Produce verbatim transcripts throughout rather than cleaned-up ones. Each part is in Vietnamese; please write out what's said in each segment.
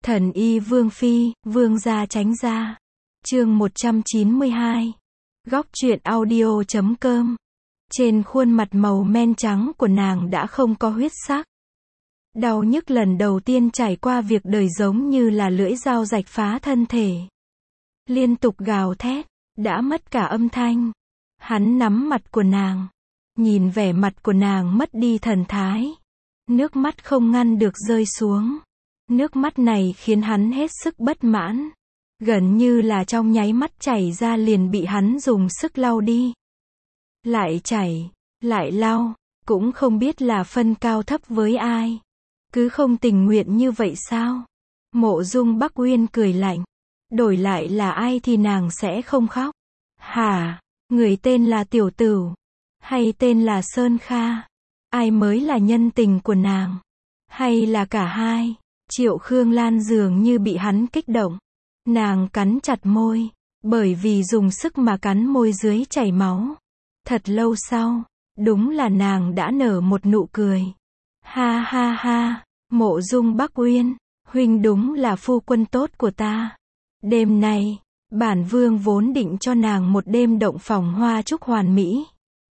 Thần y Vương Phi, Vương gia tránh ra. Chương một trăm chín mươi hai. Góc truyện audio chấm com. Trên khuôn mặt màu men trắng của nàng đã không có huyết sắc. Đau nhức lần đầu tiên trải qua việc đời giống như là lưỡi dao rạch phá thân thể. Liên tục gào thét, đã mất cả âm thanh. Hắn nắm mặt của nàng, nhìn vẻ mặt của nàng mất đi thần thái. Nước mắt không ngăn được rơi xuống. Nước mắt này khiến hắn hết sức bất mãn. Gần như là trong nháy mắt chảy ra liền bị hắn dùng sức lau đi. Lại chảy, lại lau, cũng không biết là phân cao thấp với ai. Cứ không tình nguyện như vậy sao? Mộ Dung Bắc Uyên cười lạnh. Đổi lại là ai thì nàng sẽ không khóc. Hả? Người tên là Tiểu Tửu, hay tên là Sơn Kha? Ai mới là nhân tình của nàng? Hay là cả hai? Triệu Khương Lan dường như bị hắn kích động. Nàng cắn chặt môi, bởi vì dùng sức mà cắn môi dưới chảy máu. Thật lâu sau, đúng là nàng đã nở một nụ cười. Ha ha ha, Mộ Dung Bắc Uyên, huynh đúng là phu quân tốt của ta. Đêm nay, bản vương vốn định cho nàng một đêm động phòng hoa trúc hoàn mỹ.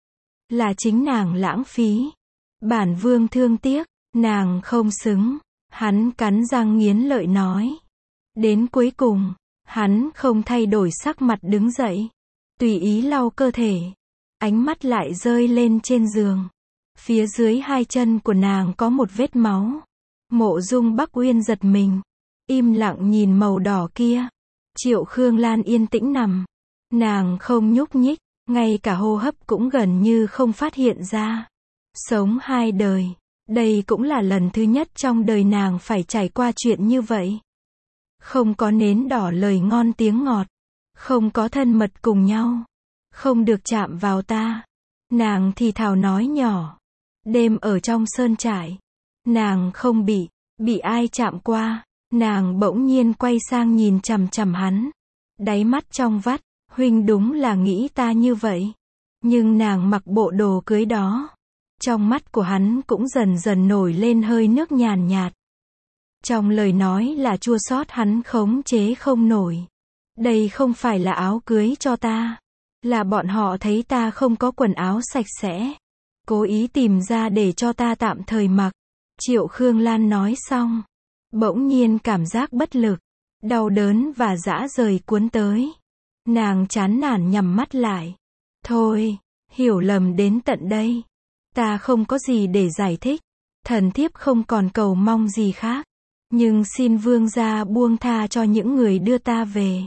Là chính nàng lãng phí. Bản vương thương tiếc, nàng không xứng. Hắn cắn răng nghiến lợi nói. Đến cuối cùng, hắn không thay đổi sắc mặt đứng dậy. Tùy ý lau cơ thể. Ánh mắt lại rơi lên trên giường. Phía dưới hai chân của nàng có một vết máu. Mộ Dung Bắc Uyên giật mình. Im lặng nhìn màu đỏ kia. Triệu Khương Lan yên tĩnh nằm. Nàng không nhúc nhích, ngay cả hô hấp cũng gần như không phát hiện ra. Sống hai đời. Đây cũng là lần thứ nhất trong đời nàng phải trải qua chuyện như vậy. Không có nến đỏ lời ngon tiếng ngọt. Không có thân mật cùng nhau. Không được chạm vào ta. Nàng thì thào nói nhỏ. Đêm ở trong sơn trại. Nàng không bị, bị ai chạm qua. Nàng bỗng nhiên quay sang nhìn chằm chằm hắn. Đáy mắt trong vắt, huynh đúng là nghĩ ta như vậy. Nhưng nàng mặc bộ đồ cưới đó. Trong mắt của hắn cũng dần dần nổi lên hơi nước nhàn nhạt. Trong lời nói là chua xót hắn khống chế không nổi. Đây không phải là áo cưới cho ta. Là bọn họ thấy ta không có quần áo sạch sẽ. Cố ý tìm ra để cho ta tạm thời mặc. Triệu Khương Lan nói xong. Bỗng nhiên cảm giác bất lực. Đau đớn và dã rời cuốn tới. Nàng chán nản nhắm mắt lại. Thôi, hiểu lầm đến tận đây. Ta không có gì để giải thích. Thần thiếp không còn cầu mong gì khác. Nhưng xin vương gia buông tha cho những người đưa ta về.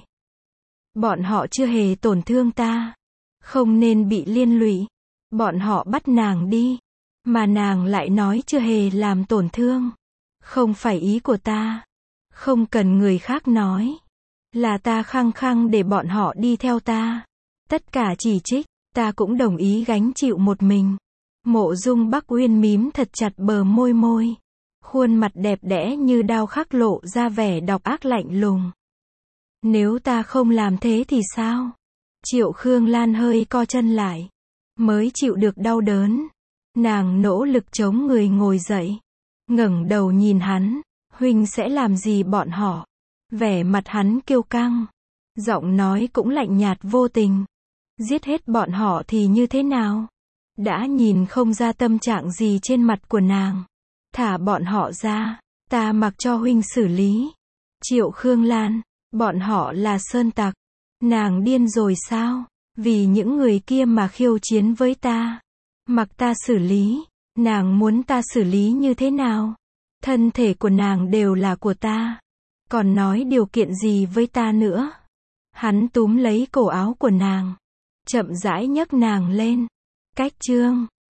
Bọn họ chưa hề tổn thương ta. Không nên bị liên lụy. Bọn họ bắt nàng đi. Mà nàng lại nói chưa hề làm tổn thương. Không phải ý của ta. Không cần người khác nói. Là ta khăng khăng để bọn họ đi theo ta. Tất cả chỉ trích, ta cũng đồng ý gánh chịu một mình. Mộ Dung Bắc Uyên mím thật chặt bờ môi môi. Khuôn mặt đẹp đẽ như đao khắc lộ ra vẻ độc ác lạnh lùng. Nếu ta không làm thế thì sao? Triệu Khương Lan hơi co chân lại. Mới chịu được đau đớn. Nàng nỗ lực chống người ngồi dậy. Ngẩng đầu nhìn hắn. Huynh sẽ làm gì bọn họ? Vẻ mặt hắn kiêu căng. Giọng nói cũng lạnh nhạt vô tình. Giết hết bọn họ thì như thế nào? Đã nhìn không ra tâm trạng gì trên mặt của nàng. Thả bọn họ ra. Ta mặc cho huynh xử lý. Triệu Khương Lan. Bọn họ là sơn tặc. Nàng điên rồi sao? Vì những người kia mà khiêu chiến với ta. Mặc ta xử lý. Nàng muốn ta xử lý như thế nào? Thân thể của nàng đều là của ta. Còn nói điều kiện gì với ta nữa? Hắn túm lấy cổ áo của nàng. Chậm rãi nhấc nàng lên. Cách chương